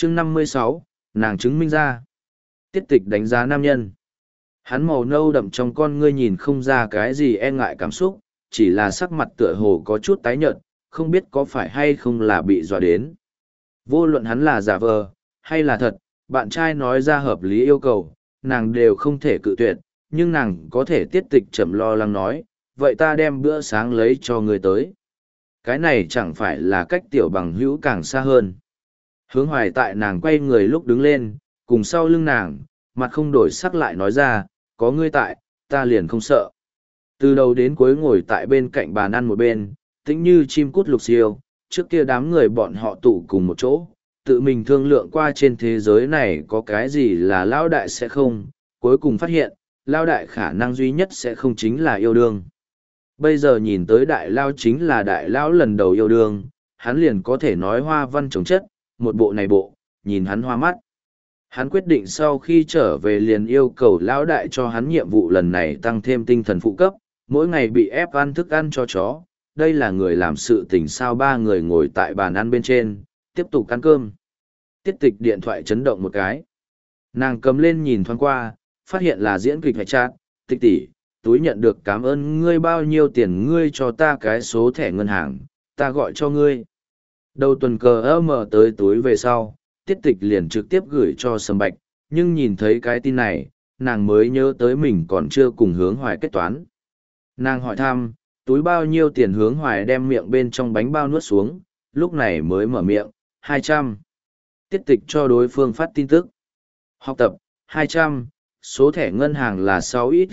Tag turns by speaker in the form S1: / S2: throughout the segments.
S1: chương 56, nàng chứng minh ra. Tiết tịch đánh giá nam nhân. Hắn màu nâu đậm trong con ngươi nhìn không ra cái gì e ngại cảm xúc, chỉ là sắc mặt tựa hồ có chút tái nhợt, không biết có phải hay không là bị dọa đến. Vô luận hắn là giả vờ, hay là thật, bạn trai nói ra hợp lý yêu cầu, nàng đều không thể cự tuyệt, nhưng nàng có thể tiết tịch chậm lo lắng nói, vậy ta đem bữa sáng lấy cho người tới. Cái này chẳng phải là cách tiểu bằng hữu càng xa hơn. Hướng hoài tại nàng quay người lúc đứng lên, cùng sau lưng nàng, mặt không đổi sắc lại nói ra, có ngươi tại, ta liền không sợ. Từ đầu đến cuối ngồi tại bên cạnh bàn ăn một bên, tĩnh như chim cút lục siêu, trước kia đám người bọn họ tụ cùng một chỗ, tự mình thương lượng qua trên thế giới này có cái gì là lao đại sẽ không, cuối cùng phát hiện, lao đại khả năng duy nhất sẽ không chính là yêu đương. Bây giờ nhìn tới đại lao chính là đại lão lần đầu yêu đương, hắn liền có thể nói hoa văn chống chất, một bộ này bộ, nhìn hắn hoa mắt. Hắn quyết định sau khi trở về liền yêu cầu lão đại cho hắn nhiệm vụ lần này tăng thêm tinh thần phụ cấp, mỗi ngày bị ép ăn thức ăn cho chó. Đây là người làm sự tình sao ba người ngồi tại bàn ăn bên trên, tiếp tục ăn cơm. Tiết tịch điện thoại chấn động một cái. Nàng cầm lên nhìn thoáng qua, phát hiện là diễn kịch hoạch chát, tịch tỷ, túi nhận được cảm ơn ngươi bao nhiêu tiền ngươi cho ta cái số thẻ ngân hàng, ta gọi cho ngươi. Đầu tuần cờ mở tới túi về sau, tiết tịch liền trực tiếp gửi cho Sầm Bạch, nhưng nhìn thấy cái tin này, nàng mới nhớ tới mình còn chưa cùng Hướng Hoài kết toán. Nàng hỏi thăm, túi bao nhiêu tiền Hướng Hoài đem miệng bên trong bánh bao nuốt xuống, lúc này mới mở miệng, 200. Tiết tịch cho đối phương phát tin tức. Học tập, 200, số thẻ ngân hàng là 6 ít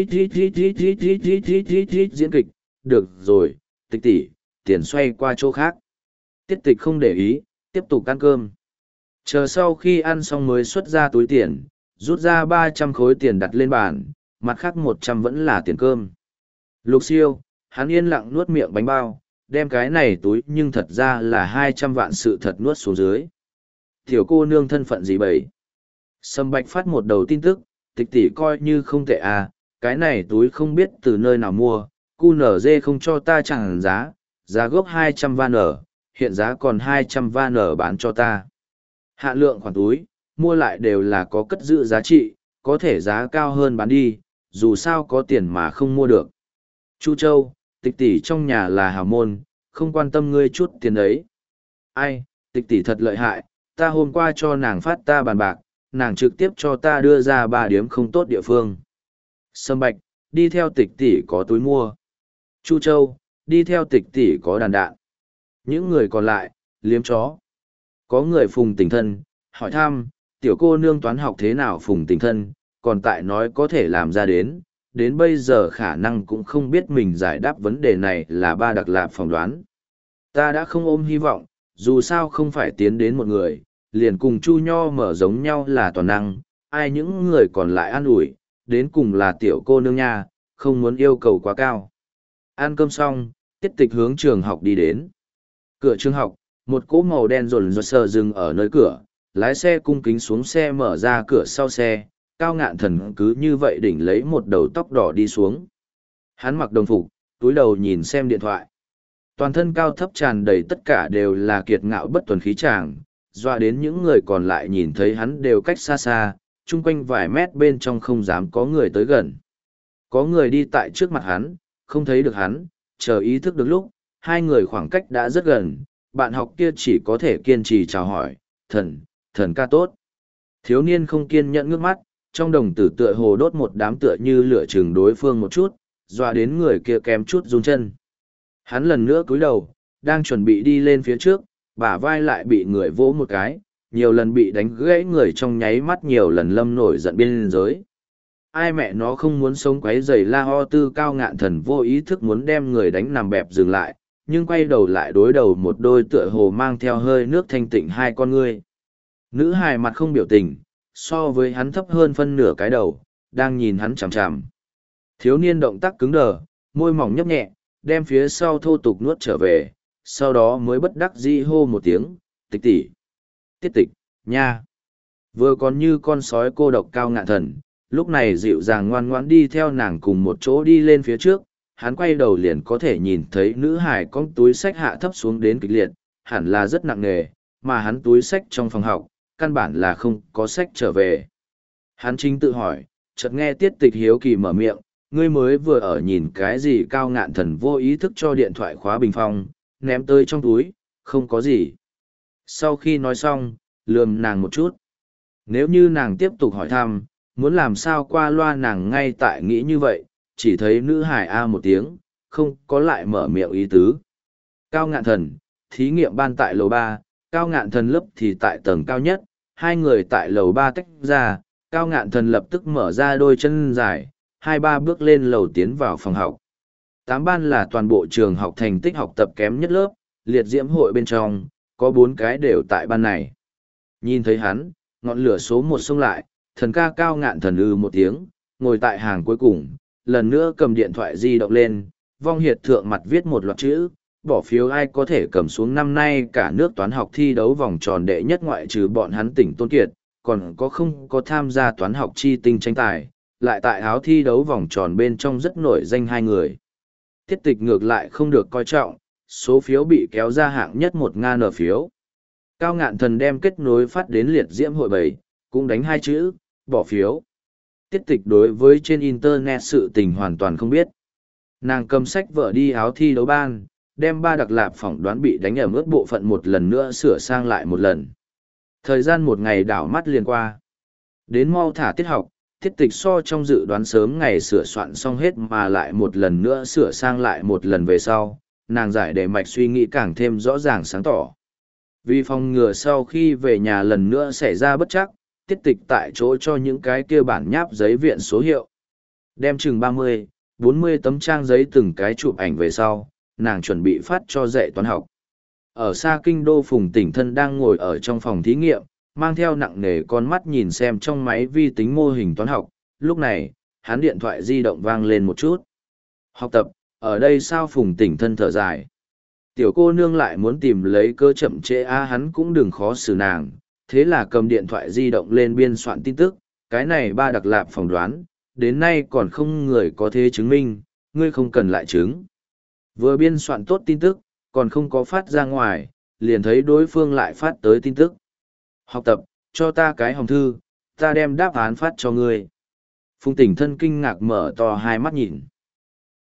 S1: diễn kịch, được rồi, tịch tỷ, tiền xoay qua chỗ khác. Tiết tịch không để ý, tiếp tục ăn cơm. Chờ sau khi ăn xong mới xuất ra túi tiền, rút ra 300 khối tiền đặt lên bàn, mặt khác 100 vẫn là tiền cơm. Lục siêu, hắn yên lặng nuốt miệng bánh bao, đem cái này túi nhưng thật ra là 200 vạn sự thật nuốt xuống dưới. Tiểu cô nương thân phận gì bầy? Sâm Bạch phát một đầu tin tức, tịch tỷ coi như không tệ à, cái này túi không biết từ nơi nào mua, QNZ không cho ta chẳng giá, giá gốc 200 van ở, hiện giá còn 200 van ở bán cho ta. Hạn lượng khoản túi, mua lại đều là có cất giữ giá trị, có thể giá cao hơn bán đi, dù sao có tiền mà không mua được. Chu Châu, tịch tỷ trong nhà là hào môn, không quan tâm ngươi chút tiền ấy. Ai, tịch tỷ thật lợi hại, ta hôm qua cho nàng phát ta bàn bạc, nàng trực tiếp cho ta đưa ra 3 điểm không tốt địa phương. Sâm Bạch, đi theo tịch tỷ có túi mua. Chu Châu, đi theo tịch tỷ có đàn đạn. Những người còn lại, liếm chó. Có người phùng tình thân, hỏi thăm, tiểu cô nương toán học thế nào phùng tình thân, còn tại nói có thể làm ra đến bây giờ khả năng cũng không biết mình giải đáp vấn đề này là ba đặc lạp phỏng đoán. Ta đã không ôm hy vọng, dù sao không phải tiến đến một người, liền cùng Chu Nho mở giống nhau là toàn năng, ai những người còn lại an ủi, đến cùng là tiểu cô nương nha, không muốn yêu cầu quá cao. Ăn cơm xong, tiết tịch hướng trường học đi đến. Cửa trường học, một cỗ màu đen rồn rột sờ dừng ở nơi cửa, lái xe cung kính xuống xe mở ra cửa sau xe, Cao Ngạn Thần cứ như vậy đỉnh lấy một đầu tóc đỏ đi xuống. Hắn mặc đồng phục, túi đầu nhìn xem điện thoại. Toàn thân cao thấp tràn đầy tất cả đều là kiệt ngạo bất tuần khí tràng, doa đến những người còn lại nhìn thấy hắn đều cách xa xa, chung quanh vài mét bên trong không dám có người tới gần. Có người đi tại trước mặt hắn, không thấy được hắn, chờ ý thức được lúc, hai người khoảng cách đã rất gần, bạn học kia chỉ có thể kiên trì chào hỏi, thần ca tốt. Thiếu niên không kiên nhẫn ngước mắt, trong đồng tử tựa hồ đốt một đám tựa như lửa chừng đối phương một chút, dọa đến người kia kém chút run chân. Hắn lần nữa cúi đầu, đang chuẩn bị đi lên phía trước, bả vai lại bị người vỗ một cái, nhiều lần bị đánh gãy người trong nháy mắt nhiều lần lâm nổi giận biên giới. Ai mẹ nó không muốn sống quấy rầy la ho tư Cao Ngạn Thần vô ý thức muốn đem người đánh nằm bẹp dừng lại, nhưng quay đầu lại đối đầu một đôi tựa hồ mang theo hơi nước thanh tịnh hai con ngươi. Nữ hài mặt không biểu tình, so với hắn thấp hơn phân nửa cái đầu, đang nhìn hắn chằm chằm. Thiếu niên động tác cứng đờ, môi mỏng nhấp nhẹ, đem phía sau thô tục nuốt trở về, sau đó mới bất đắc dĩ hô một tiếng, tịch tỷ, tiết tịch, nha. Vừa còn như con sói cô độc Cao Ngạn Thần, lúc này dịu dàng ngoan ngoãn đi theo nàng cùng một chỗ đi lên phía trước, hắn quay đầu liền có thể nhìn thấy nữ hải con túi sách hạ thấp xuống đến kịch liệt, hẳn là rất nặng nề, mà hắn túi sách trong phòng học, căn bản là không có sách trở về. Hắn chính tự hỏi, chợt nghe Tiết Tịch hiếu kỳ mở miệng, ngươi mới vừa ở nhìn cái gì? Cao Ngạn Thần vô ý thức cho điện thoại khóa bình phong, ném tới trong túi, không có gì. Sau khi nói xong, lườm nàng một chút. Nếu như nàng tiếp tục hỏi thăm, muốn làm sao qua loa nàng ngay tại nghĩ như vậy, chỉ thấy nữ hải a một tiếng, không có lại mở miệng ý tứ. Cao Ngạn Thần, thí nghiệm ban tại lầu 3, Cao Ngạn Thần lớp thì tại tầng cao nhất, hai người tại lầu 3 tách ra, Cao Ngạn Thần lập tức mở ra đôi chân dài, 2-3 bước lên lầu tiến vào phòng học. 8 ban là toàn bộ trường học thành tích học tập kém nhất lớp, liệt diễm hội bên trong, có 4 cái đều tại ban này. Nhìn thấy hắn, ngọn lửa số 1 xông lại, thần ca Cao Ngạn Thần một tiếng, ngồi tại hàng cuối cùng, lần nữa cầm điện thoại di động lên, vong hiệt thượng mặt viết một loạt chữ, bỏ phiếu ai có thể cầm xuống năm nay cả nước toán học thi đấu vòng tròn đệ nhất ngoại trừ bọn hắn tỉnh Tôn Kiệt, còn có không có tham gia toán học chi tinh tranh tài, lại tại áo thi đấu vòng tròn bên trong rất nổi danh 2 người. Tiết Tịch ngược lại không được coi trọng, số phiếu bị kéo ra hạng nhất 1.000 phiếu. Cao Ngạn Thần đem kết nối phát đến liệt diễm hội 7, cũng đánh 2 chữ, bỏ phiếu. Tiết Tịch đối với trên Internet sự tình hoàn toàn không biết. Nàng cầm sách vở đi áo thi đấu ban, đem 3 đặc lạp phỏng đoán bị đánh ở mức bộ phận một lần nữa sửa sang lại một lần. Thời gian một ngày đảo mắt liền qua. Đến mau thả tiết học, Tiết Tịch so trong dự đoán sớm ngày sửa soạn xong hết mà lại một lần nữa sửa sang lại một lần về sau, nàng giải đề mạch suy nghĩ càng thêm rõ ràng sáng tỏ. Vì phòng ngừa sau khi về nhà lần nữa xảy ra bất chắc, Tiết Tịch tại chỗ cho những cái kia bản nháp giấy viện số hiệu. Đem chừng 30-40 tấm trang giấy từng cái chụp ảnh về sau, nàng chuẩn bị phát cho dạy toán học. Ở xa kinh đô, Phùng Tỉnh Thân đang ngồi ở trong phòng thí nghiệm, mang theo nặng nề con mắt nhìn xem trong máy vi tính mô hình toán học. Lúc này, hắn điện thoại di động vang lên một chút. Học tập, ở đây sao? Phùng Tỉnh Thân thở dài. Tiểu cô nương lại muốn tìm lấy cơ chậm trễ hắn cũng đừng khó xử nàng. Thế là cầm điện thoại di động lên biên soạn tin tức. Cái này 3 đặc lạp phỏng đoán, đến nay còn không người có thể chứng minh, ngươi không cần lại chứng. Vừa biên soạn tốt tin tức, còn không có phát ra ngoài, liền thấy đối phương lại phát tới tin tức. Học tập, cho ta cái hòm thư, ta đem đáp án phát cho ngươi. Phùng Tỉnh Thân kinh ngạc mở to hai mắt nhìn.